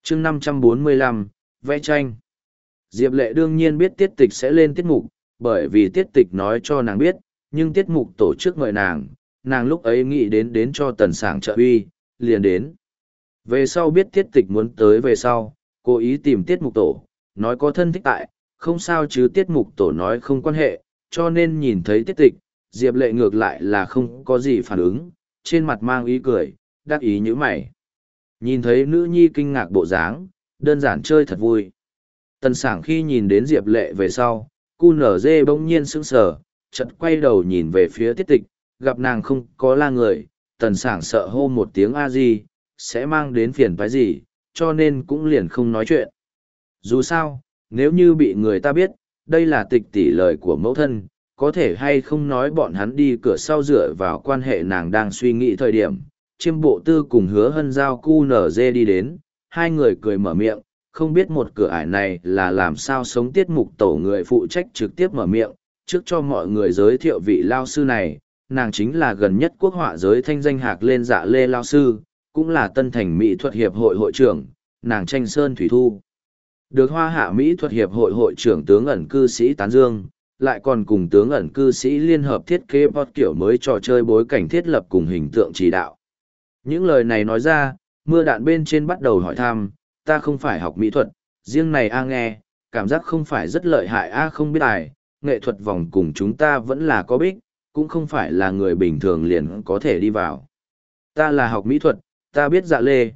chương 545, vẽ tranh. Diệp Lệ đương nhiên biết tiết tịch sẽ lên tiết mục, bởi vì tiết tịch nói cho nàng biết, nhưng tiết mục tổ chức mời nàng lúc ấy nghĩ đến cho Tần Sảng trợ uy, liền đến. Về sau biết tiết tịch muốn tới về sau, cố ý tìm tiết mục tổ, nói có thân thích tại, không sao chứ tiết mục tổ nói không quan hệ, cho nên nhìn thấy tiết tịch, Diệp Lệ ngược lại là không có gì phản ứng, trên mặt mang ý cười, đắc ý như mày. Nhìn thấy nữ nhi kinh ngạc bộ dáng, đơn giản chơi thật vui. Tần Sảng khi nhìn đến Diệp Lệ về sau, cu nở dê bỗng nhiên sững sờ, chợt quay đầu nhìn về phía tiết tịch, gặp nàng không có la người, Tần Sảng sợ hô một tiếng a di, sẽ mang đến phiền toái gì, cho nên cũng liền không nói chuyện. Dù sao, nếu như bị người ta biết, đây là tịch tỷ lời của mẫu thân, có thể hay không nói bọn hắn đi cửa sau dựa vào quan hệ nàng đang suy nghĩ thời điểm. Chiêm bộ tư cùng Hứa Hân giao cu nở dê đi đến, hai người cười mở miệng, không biết một cửa ải này là làm sao sống tiết mục tổ người phụ trách trực tiếp mở miệng, trước cho mọi người giới thiệu vị lao sư này, nàng chính là gần nhất quốc họa giới thanh danh hạc lên Dạ Lê lao sư, cũng là Tân Thành Mỹ thuật hiệp hội hội trưởng, nàng Tranh Sơn Thủy Thu. Được Hoa Hạ Mỹ thuật hiệp hội hội trưởng tướng ẩn cư sĩ tán dương, lại còn cùng tướng ẩn cư sĩ liên hợp thiết kế bot kiểu mới trò chơi bối cảnh thiết lập cùng hình tượng chỉ đạo. Những lời này nói ra, mưa đạn bên trên bắt đầu hỏi thăm, ta không phải học mỹ thuật, riêng này a nghe, cảm giác không phải rất lợi hại a không biết ai, nghệ thuật vòng cùng chúng ta vẫn là có bích, cũng không phải là người bình thường liền có thể đi vào. Ta là học mỹ thuật, ta biết Dạ Lê,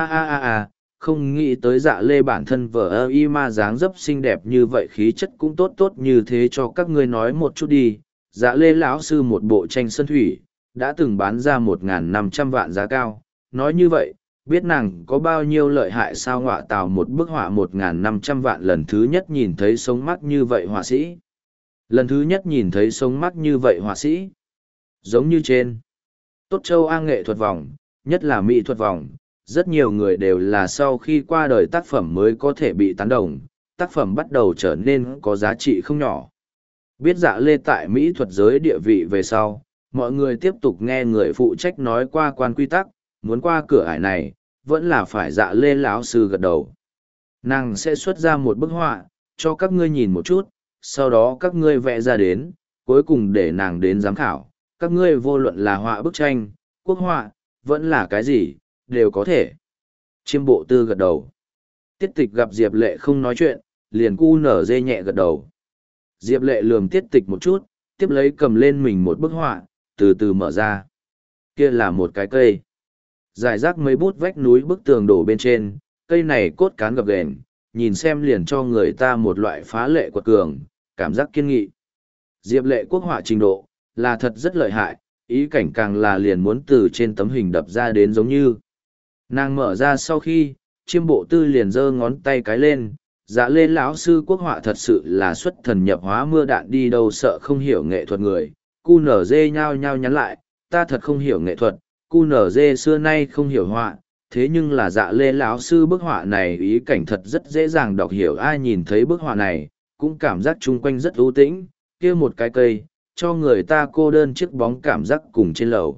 không nghĩ tới Dạ Lê bản thân vợ ơ y ma dáng dấp xinh đẹp như vậy khí chất cũng tốt tốt như thế cho các ngươi nói một chút đi. Dạ Lê lão sư một bộ tranh sơn thủy, đã từng bán ra 1.500 vạn giá cao, nói như vậy, biết nàng có bao nhiêu lợi hại sao ngọa tào một bức họa 1.500 vạn lần thứ nhất nhìn thấy sống mắt như vậy họa sĩ. Lần thứ nhất nhìn thấy sống mắt như vậy họa sĩ. Giống như trên. Tốt Châu A nghệ thuật vòng, nhất là mỹ thuật vòng, rất nhiều người đều là sau khi qua đời tác phẩm mới có thể bị tán đồng, tác phẩm bắt đầu trở nên có giá trị không nhỏ. Biết Dạ Lê tại mỹ thuật giới địa vị về sau, mọi người tiếp tục nghe người phụ trách nói qua quan quy tắc, muốn qua cửa ải này, vẫn là phải Dạ Lê lão sư gật đầu. Nàng sẽ xuất ra một bức họa, cho các ngươi nhìn một chút, sau đó các ngươi vẽ ra đến, cuối cùng để nàng đến giám khảo. Các ngươi vô luận là họa bức tranh, quốc họa, vẫn là cái gì, đều có thể. Chiêm bộ tư gật đầu. Tiết tịch gặp Diệp Lệ không nói chuyện, liền cu nở dê nhẹ gật đầu. Diệp Lệ lườm tiết tịch một chút, tiếp lấy cầm lên mình một bức họa, từ từ mở ra. Kia là một cái cây. Giải rác mấy bút vách núi bức tường đổ bên trên, cây này cốt cán gập ghềnh, nhìn xem liền cho người ta một loại phá lệ quật cường, cảm giác kiên nghị. Diệp Lệ quốc họa trình độ, là thật rất lợi hại, ý cảnh càng là liền muốn từ trên tấm hình đập ra đến giống như. Nàng mở ra sau khi, chiêm bộ tư liền giơ ngón tay cái lên, Dạ Lê lão sư quốc họa thật sự là xuất thần nhập hóa mưa đạn đi đâu sợ không hiểu nghệ thuật người. Cu nở dê nhao nhao nhắn lại, ta thật không hiểu nghệ thuật, cu nở dê xưa nay không hiểu họa, thế nhưng là Dạ Lê lão sư bức họa này ý cảnh thật rất dễ dàng đọc hiểu, ai nhìn thấy bức họa này, cũng cảm giác chung quanh rất ưu tĩnh, kia một cái cây, cho người ta cô đơn chiếc bóng cảm giác cùng trên lầu.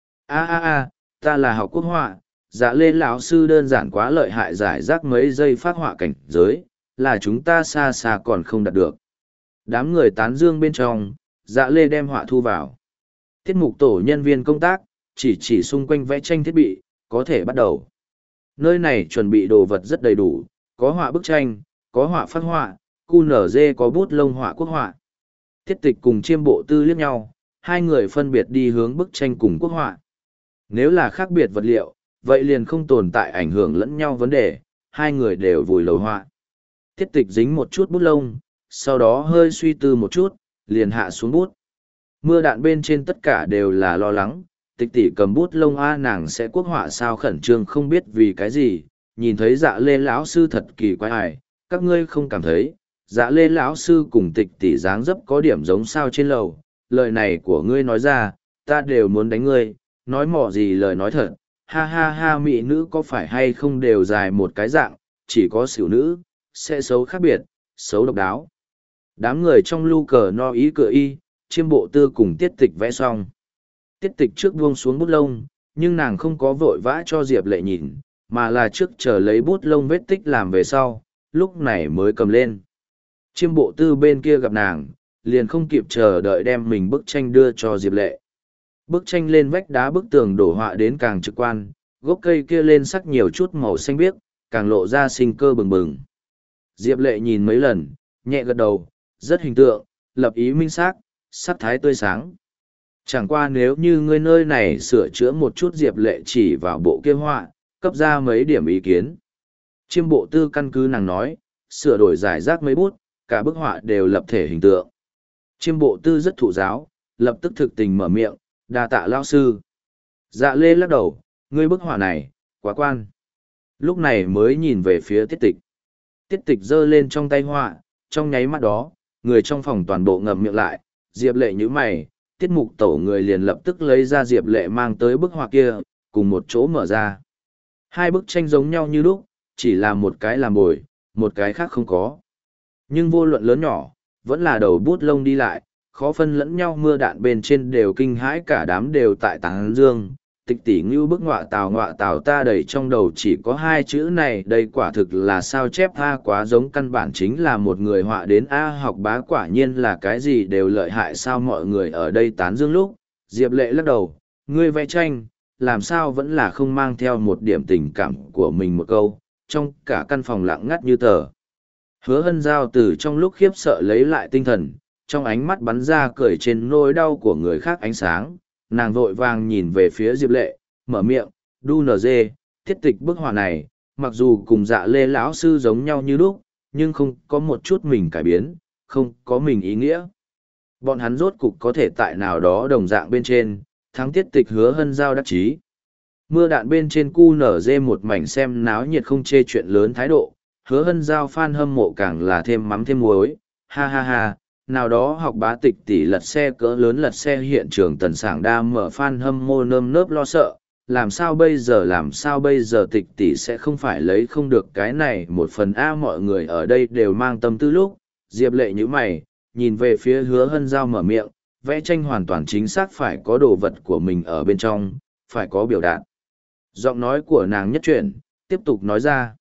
Ta là học quốc họa, Dạ Lê lão sư đơn giản quá lợi hại, giải rác mấy giây phát họa cảnh giới, là chúng ta xa xa còn không đạt được. Đám người tán dương bên trong, Dạ Lê đem họa thu vào. Tiết mục tổ nhân viên công tác, chỉ xung quanh vẽ tranh thiết bị, có thể bắt đầu. Nơi này chuẩn bị đồ vật rất đầy đủ, có họa bức tranh, có họa phát họa, QNZ có bút lông họa quốc họa. Tiết tịch cùng chiêm bộ tư liếc nhau, hai người phân biệt đi hướng bức tranh cùng quốc họa. Nếu là khác biệt vật liệu, vậy liền không tồn tại ảnh hưởng lẫn nhau vấn đề, hai người đều vùi lầu họa. Tiết tịch dính một chút bút lông, sau đó hơi suy tư một chút, liền hạ xuống bút. Mưa đạn bên trên tất cả đều là lo lắng, tịch tỷ cầm bút lông nàng sẽ quốc họa sao, khẩn trương không biết vì cái gì, nhìn thấy Dạ Lê lão sư thật kỳ quái ải, các ngươi không cảm thấy, Dạ Lê lão sư cùng tịch tỷ dáng dấp có điểm giống sao trên lầu, lời này của ngươi nói ra, ta đều muốn đánh ngươi, nói mỏ gì lời nói thật, ha, mỹ nữ có phải hay không đều dài một cái dạng, chỉ có xỉu nữ, sẽ xấu khác biệt, xấu độc đáo. Đám người trong lu cờ no ý cửa y, chiêm bộ tư cùng tiết tịch vẽ xong. Tiết tịch trước buông xuống bút lông, nhưng nàng không có vội vã cho Diệp Lệ nhìn, mà là trước chờ lấy bút lông vết tích làm về sau, lúc này mới cầm lên. Chiêm bộ tư bên kia gặp nàng, liền không kịp chờ đợi đem mình bức tranh đưa cho Diệp Lệ. Bức tranh lên vách đá bức tường đổ họa đến càng trực quan, gốc cây kia lên sắc nhiều chút màu xanh biếc, càng lộ ra sinh cơ bừng bừng. Diệp Lệ nhìn mấy lần, nhẹ gật đầu, rất hình tượng, lập ý minh xác, sắc thái tươi sáng. Chẳng qua nếu như ngươi nơi này sửa chữa một chút, Diệp Lệ chỉ vào bộ kia họa, cấp ra mấy điểm ý kiến. Chiêm bộ tư căn cứ nàng nói, sửa đổi giải rác mấy bút, cả bức họa đều lập thể hình tượng. Chiêm bộ tư rất thụ giáo, lập tức thực tình mở miệng, đa tạ lao sư. Dạ lê lắc đầu, ngươi bức họa này, quá quan. Lúc này mới nhìn về phía tiết tịch. Tiết tịch giơ lên trong tay họa, trong nháy mắt đó, người trong phòng toàn bộ ngậm miệng lại, Diệp Lệ nhíu mày, tiết mục tổ người liền lập tức lấy ra Diệp Lệ mang tới bức họa kia, cùng một chỗ mở ra. Hai bức tranh giống nhau như lúc, chỉ là một cái làm bồi, một cái khác không có. Nhưng vô luận lớn nhỏ, vẫn là đầu bút lông đi lại, khó phân lẫn nhau, mưa đạn bên trên đều kinh hãi, cả đám đều tại tán dương. Tịch tỷ ngưu bức ngọa tào ta đầy trong đầu chỉ có hai chữ này, đây quả thực là sao chép A, quá giống, căn bản chính là một người họa đến A. Học bá quả nhiên là cái gì đều lợi hại sao. Mọi người ở đây tán dương lúc, Diệp Lệ lắc đầu, ngươi vẽ tranh, làm sao vẫn là không mang theo một điểm tình cảm của mình một câu, trong cả căn phòng lặng ngắt như tờ. Hứa Hân Giao từ trong lúc khiếp sợ lấy lại tinh thần, trong ánh mắt bắn ra cười trên nỗi đau của người khác ánh sáng, nàng vội vàng nhìn về phía Diệp Lệ, mở miệng, đu nờ dê, thiết tịch bức họa này, mặc dù cùng Dạ Lê lão sư giống nhau như lúc, nhưng không có một chút mình cải biến, không có mình ý nghĩa. Bọn hắn rốt cục có thể tại nào đó đồng dạng bên trên, thắng tiết tịch. Hứa Hân Giao đắc chí. Mưa đạn bên trên cu nở dê một mảnh xem náo nhiệt không chê chuyện lớn thái độ, Hứa Hân Giao fan hâm mộ càng là thêm mắm thêm muối, ha ha ha, nào đó học bá tịch tỷ lật xe cỡ lớn lật xe hiện trường tần sảng đa mở fan hâm mộ nơm nớp lo sợ, làm sao bây giờ tịch tỷ sẽ không phải lấy không được cái này một phần A. Mọi người ở đây đều mang tâm tư lúc, Diệp Lệ như mày, nhìn về phía Hứa Hân Giao mở miệng, vẽ tranh hoàn toàn chính xác phải có đồ vật của mình ở bên trong, phải có biểu đạt. Giọng nói của nàng nhất chuyển, tiếp tục nói ra.